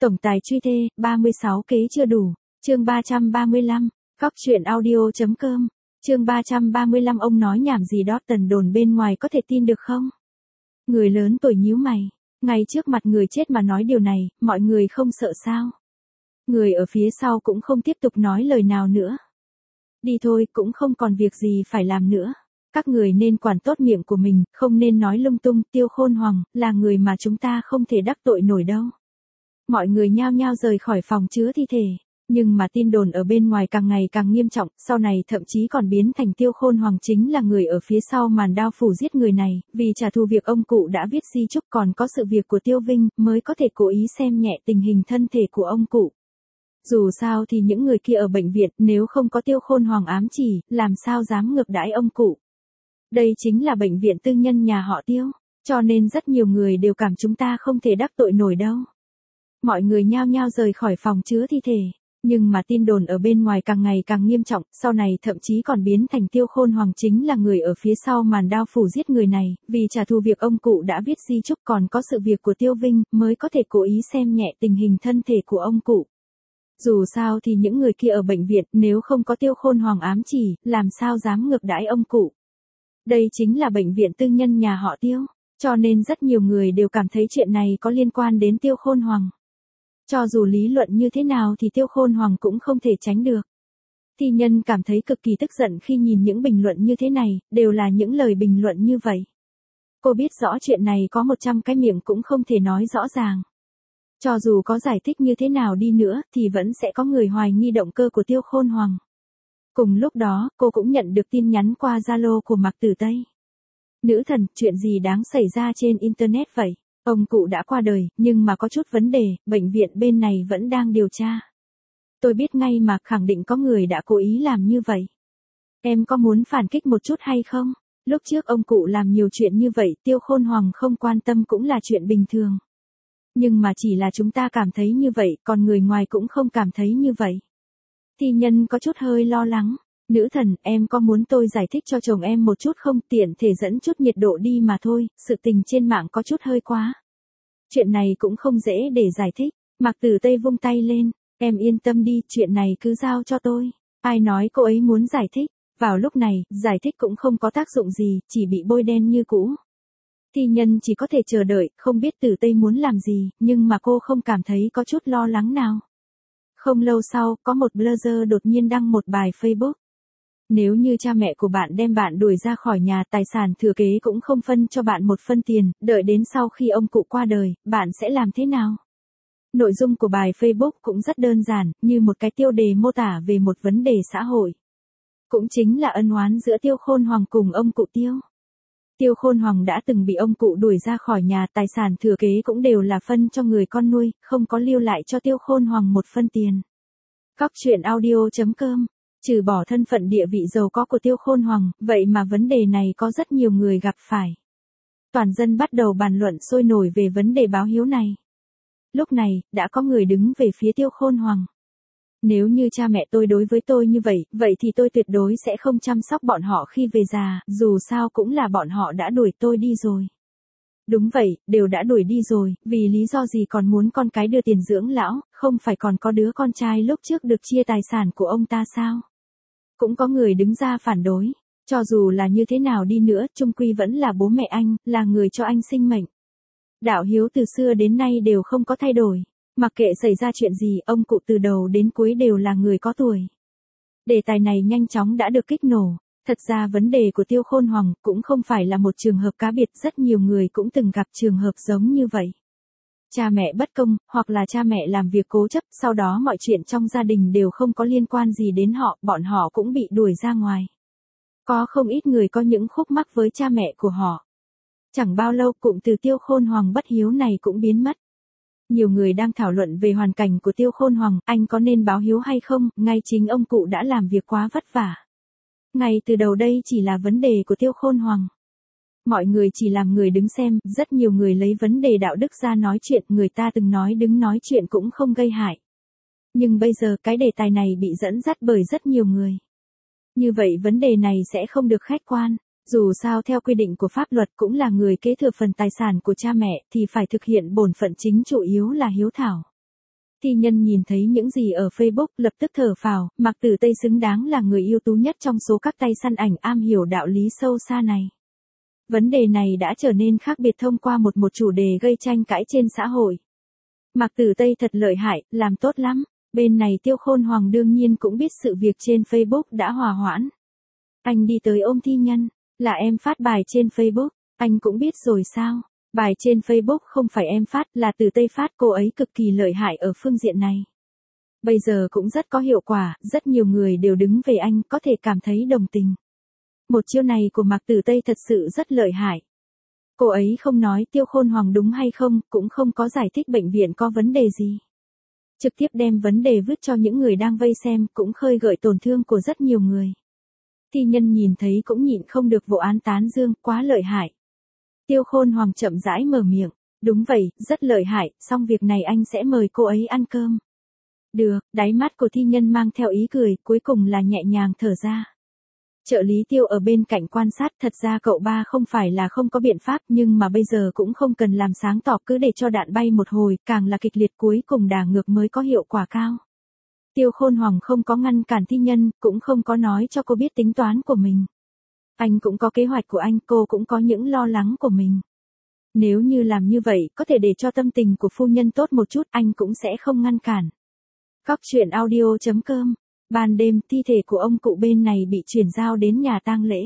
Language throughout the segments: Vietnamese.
Tổng tài truy thê, 36 kế chưa đủ. Chương 335. Cóc truyện audio.com. Chương 335. Ông nói nhảm gì đó, tần đồn bên ngoài có thể tin được không? Người lớn tuổi nhíu mày, ngay trước mặt người chết mà nói điều này, mọi người không sợ sao? Người ở phía sau cũng không tiếp tục nói lời nào nữa. Đi thôi, cũng không còn việc gì phải làm nữa. Các người nên quản tốt miệng của mình, không nên nói lung tung. Tiêu Khôn Hoàng là người mà chúng ta không thể đắc tội nổi đâu. Mọi người nhao nhao rời khỏi phòng chứa thi thể. Nhưng mà tin đồn ở bên ngoài càng ngày càng nghiêm trọng, sau này thậm chí còn biến thành Tiêu Khôn Hoàng chính là người ở phía sau màn đao phủ giết người này, vì trả thù việc ông cụ đã viết di chúc, còn có sự việc của Tiêu Vinh, mới có thể cố ý xem nhẹ tình hình thân thể của ông cụ. Dù sao thì những người kia ở bệnh viện, nếu không có Tiêu Khôn Hoàng ám chỉ, làm sao dám ngược đãi ông cụ. Đây chính là bệnh viện tư nhân nhà họ Tiêu, cho nên rất nhiều người đều cảm chúng ta không thể đắc tội nổi đâu. Mọi người nhao nhao rời khỏi phòng chứa thi thể. Nhưng mà tin đồn ở bên ngoài càng ngày càng nghiêm trọng, sau này thậm chí còn biến thành Tiêu Khôn Hoàng chính là người ở phía sau màn đao phủ giết người này, vì trả thù việc ông cụ đã viết di chúc, còn có sự việc của Tiêu Vinh, mới có thể cố ý xem nhẹ tình hình thân thể của ông cụ. Dù sao thì những người kia ở bệnh viện, nếu không có Tiêu Khôn Hoàng ám chỉ, làm sao dám ngược đãi ông cụ. Đây chính là bệnh viện tư nhân nhà họ Tiêu, cho nên rất nhiều người đều cảm thấy chuyện này có liên quan đến Tiêu Khôn Hoàng. Cho dù lý luận như thế nào thì Tiêu Khôn Hoàng cũng không thể tránh được. Thi Nhân cảm thấy cực kỳ tức giận khi nhìn những bình luận như thế này, đều là những lời bình luận như vậy. Cô biết rõ chuyện này có 100 cái miệng cũng không thể nói rõ ràng. Cho dù có giải thích như thế nào đi nữa thì vẫn sẽ có người hoài nghi động cơ của Tiêu Khôn Hoàng. Cùng lúc đó, cô cũng nhận được tin nhắn qua Zalo của Mạc Tử Tây. Nữ thần, chuyện gì đáng xảy ra trên Internet vậy? Ông cụ đã qua đời, nhưng mà có chút vấn đề, bệnh viện bên này vẫn đang điều tra. Tôi biết ngay mà, khẳng định có người đã cố ý làm như vậy. Em có muốn phản kích một chút hay không? Lúc trước ông cụ làm nhiều chuyện như vậy, Tiêu Khôn Hoàng không quan tâm cũng là chuyện bình thường. Nhưng mà chỉ là chúng ta cảm thấy như vậy, còn người ngoài cũng không cảm thấy như vậy. Thi Nhân có chút hơi lo lắng. Nữ thần, em có muốn tôi giải thích cho chồng em một chút không, tiện thể dẫn chút nhiệt độ đi mà thôi, sự tình trên mạng có chút hơi quá. Chuyện này cũng không dễ để giải thích. Mạc Tử Tây vung tay lên, em yên tâm đi, chuyện này cứ giao cho tôi. Ai nói cô ấy muốn giải thích? Vào lúc này, giải thích cũng không có tác dụng gì, chỉ bị bôi đen như cũ. Thi Nhân chỉ có thể chờ đợi, không biết Tử Tây muốn làm gì, nhưng mà cô không cảm thấy có chút lo lắng nào. Không lâu sau, có một blogger đột nhiên đăng một bài Facebook. Nếu như cha mẹ của bạn đem bạn đuổi ra khỏi nhà, tài sản thừa kế cũng không phân cho bạn một phân tiền, đợi đến sau khi ông cụ qua đời, bạn sẽ làm thế nào? Nội dung của bài Facebook cũng rất đơn giản, như một cái tiêu đề mô tả về một vấn đề xã hội. Cũng chính là ân oán giữa Tiêu Khôn Hoàng cùng ông cụ Tiêu. Tiêu Khôn Hoàng đã từng bị ông cụ đuổi ra khỏi nhà, tài sản thừa kế cũng đều là phân cho người con nuôi, không có lưu lại cho Tiêu Khôn Hoàng một phân tiền. Cóc truyện audio.com. Trừ bỏ thân phận địa vị giàu có của Tiêu Khôn Hoàng, vậy mà vấn đề này có rất nhiều người gặp phải. Toàn dân bắt đầu bàn luận sôi nổi về vấn đề báo hiếu này. Lúc này, đã có người đứng về phía Tiêu Khôn Hoàng. Nếu như cha mẹ tôi đối với tôi như vậy, vậy thì tôi tuyệt đối sẽ không chăm sóc bọn họ khi về già, dù sao cũng là bọn họ đã đuổi tôi đi rồi. Đúng vậy, đều đã đuổi đi rồi, vì lý do gì còn muốn con cái đưa tiền dưỡng lão, không phải còn có đứa con trai lúc trước được chia tài sản của ông ta sao? Cũng có người đứng ra phản đối, cho dù là như thế nào đi nữa, chung quy vẫn là bố mẹ anh, là người cho anh sinh mệnh. Đạo hiếu từ xưa đến nay đều không có thay đổi, mặc kệ xảy ra chuyện gì, ông cụ từ đầu đến cuối đều là người có tuổi. Đề tài này nhanh chóng đã được kích nổ. Thật ra vấn đề của Tiêu Khôn Hoàng cũng không phải là một trường hợp cá biệt, rất nhiều người cũng từng gặp trường hợp giống như vậy. Cha mẹ bất công, hoặc là cha mẹ làm việc cố chấp, sau đó mọi chuyện trong gia đình đều không có liên quan gì đến họ, bọn họ cũng bị đuổi ra ngoài. Có không ít người có những khúc mắc với cha mẹ của họ. Chẳng bao lâu, cụm từ Tiêu Khôn Hoàng bất hiếu này cũng biến mất. Nhiều người đang thảo luận về hoàn cảnh của Tiêu Khôn Hoàng, anh có nên báo hiếu hay không, ngay chính ông cụ đã làm việc quá vất vả. Ngay từ đầu đây chỉ là vấn đề của Tiêu Khôn Hoàng. Mọi người chỉ làm người đứng xem, rất nhiều người lấy vấn đề đạo đức ra nói chuyện, người ta từng nói đứng nói chuyện cũng không gây hại. Nhưng bây giờ cái đề tài này bị dẫn dắt bởi rất nhiều người. Như vậy vấn đề này sẽ không được khách quan, dù sao theo quy định của pháp luật cũng là người kế thừa phần tài sản của cha mẹ thì phải thực hiện bổn phận chính chủ yếu là hiếu thảo. Thi Nhân nhìn thấy những gì ở Facebook lập tức thở phào, Mạc Tử Tây xứng đáng là người ưu tú nhất trong số các tay săn ảnh am hiểu đạo lý sâu xa này. Vấn đề này đã trở nên khác biệt thông qua một chủ đề gây tranh cãi trên xã hội. Mạc Tử Tây thật lợi hại, làm tốt lắm. Bên này Tiêu Khôn Hoàng đương nhiên cũng biết sự việc trên Facebook đã hòa hoãn. Anh đi tới ôm Thi Nhân, là em phát bài trên Facebook, anh cũng biết rồi sao? Bài trên Facebook không phải em phát, là Tử Tây phát, cô ấy cực kỳ lợi hại ở phương diện này. Bây giờ cũng rất có hiệu quả, rất nhiều người đều đứng về anh, có thể cảm thấy đồng tình. Một chiêu này của Mạc Tử Tây thật sự rất lợi hại. Cô ấy không nói Tiêu Khôn Hoàng đúng hay không, cũng không có giải thích bệnh viện có vấn đề gì. Trực tiếp đem vấn đề vứt cho những người đang vây xem, cũng khơi gợi tổn thương của rất nhiều người. Thi Nhân nhìn thấy cũng nhịn không được vỗ án tán dương, quá lợi hại. Tiêu Khôn Hoàng chậm rãi mở miệng, đúng vậy, rất lợi hại, xong việc này anh sẽ mời cô ấy ăn cơm. Được, đáy mắt của Thi Nhân mang theo ý cười, cuối cùng là nhẹ nhàng thở ra. Trợ lý Tiêu ở bên cạnh quan sát, thật ra cậu ba không phải là không có biện pháp, nhưng mà bây giờ cũng không cần làm sáng tỏ, cứ để cho đạn bay một hồi, càng là kịch liệt cuối cùng đả ngược mới có hiệu quả cao. Tiêu Khôn Hoàng không có ngăn cản Thi Nhân, cũng không có nói cho cô biết tính toán của mình. Anh cũng có kế hoạch của anh, cô cũng có những lo lắng của mình. Nếu như làm như vậy, có thể để cho tâm tình của phu nhân tốt một chút, anh cũng sẽ không ngăn cản. Cóc truyện audio.com. Ban đêm, thi thể của ông cụ bên này bị chuyển giao đến nhà tang lễ.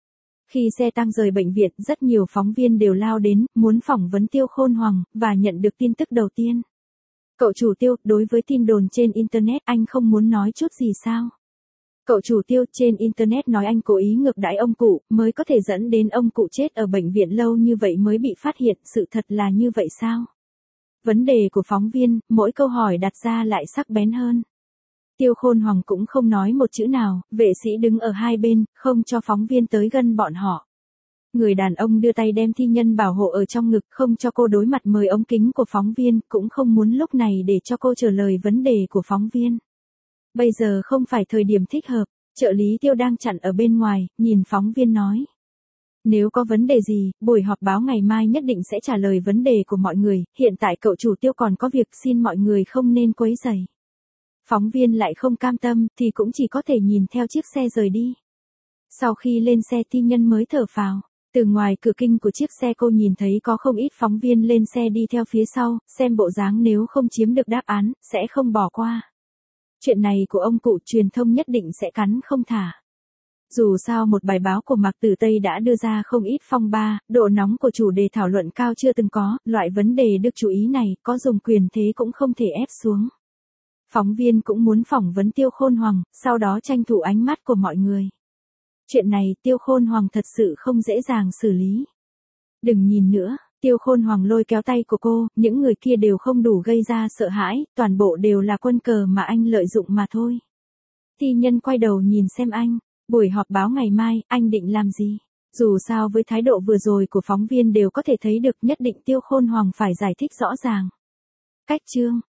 Khi xe tang rời bệnh viện, rất nhiều phóng viên đều lao đến, muốn phỏng vấn Tiêu Khôn Hoàng, và nhận được tin tức đầu tiên. Cậu chủ Tiêu, đối với tin đồn trên Internet, anh không muốn nói chút gì sao? Cậu chủ Tiêu, trên Internet nói anh cố ý ngược đãi ông cụ, mới có thể dẫn đến ông cụ chết ở bệnh viện lâu như vậy mới bị phát hiện, sự thật là như vậy sao? Vấn đề của phóng viên, mỗi câu hỏi đặt ra lại sắc bén hơn. Tiêu Khôn Hoàng cũng không nói một chữ nào, vệ sĩ đứng ở hai bên, không cho phóng viên tới gần bọn họ. Người đàn ông đưa tay đem Thi Nhân bảo hộ ở trong ngực, không cho cô đối mặt mời ống kính của phóng viên, cũng không muốn lúc này để cho cô trả lời vấn đề của phóng viên. Bây giờ không phải thời điểm thích hợp, trợ lý Tiêu đang chặn ở bên ngoài, nhìn phóng viên nói. Nếu có vấn đề gì, buổi họp báo ngày mai nhất định sẽ trả lời vấn đề của mọi người, hiện tại cậu chủ Tiêu còn có việc, xin mọi người không nên quấy rầy. Phóng viên lại không cam tâm, thì cũng chỉ có thể nhìn theo chiếc xe rời đi. Sau khi lên xe Thi Nhân mới thở phào. Từ ngoài cửa kinh của chiếc xe cô nhìn thấy có không ít phóng viên lên xe đi theo phía sau, xem bộ dáng nếu không chiếm được đáp án, sẽ không bỏ qua. Chuyện này của ông cụ truyền thông nhất định sẽ cắn không thả. Dù sao một bài báo của Mạc Tử Tây đã đưa ra không ít phong ba, độ nóng của chủ đề thảo luận cao chưa từng có, loại vấn đề được chú ý này, có dùng quyền thế cũng không thể ép xuống. Phóng viên cũng muốn phỏng vấn Tiêu Khôn Hoàng, sau đó tranh thủ ánh mắt của mọi người. Chuyện này Tiêu Khôn Hoàng thật sự không dễ dàng xử lý. Đừng nhìn nữa, Tiêu Khôn Hoàng lôi kéo tay của cô, những người kia đều không đủ gây ra sợ hãi, toàn bộ đều là quân cờ mà anh lợi dụng mà thôi. Thi Nhân quay đầu nhìn xem anh, buổi họp báo ngày mai, anh định làm gì? Dù sao với thái độ vừa rồi của phóng viên đều có thể thấy được nhất định Tiêu Khôn Hoàng phải giải thích rõ ràng. Cách chương.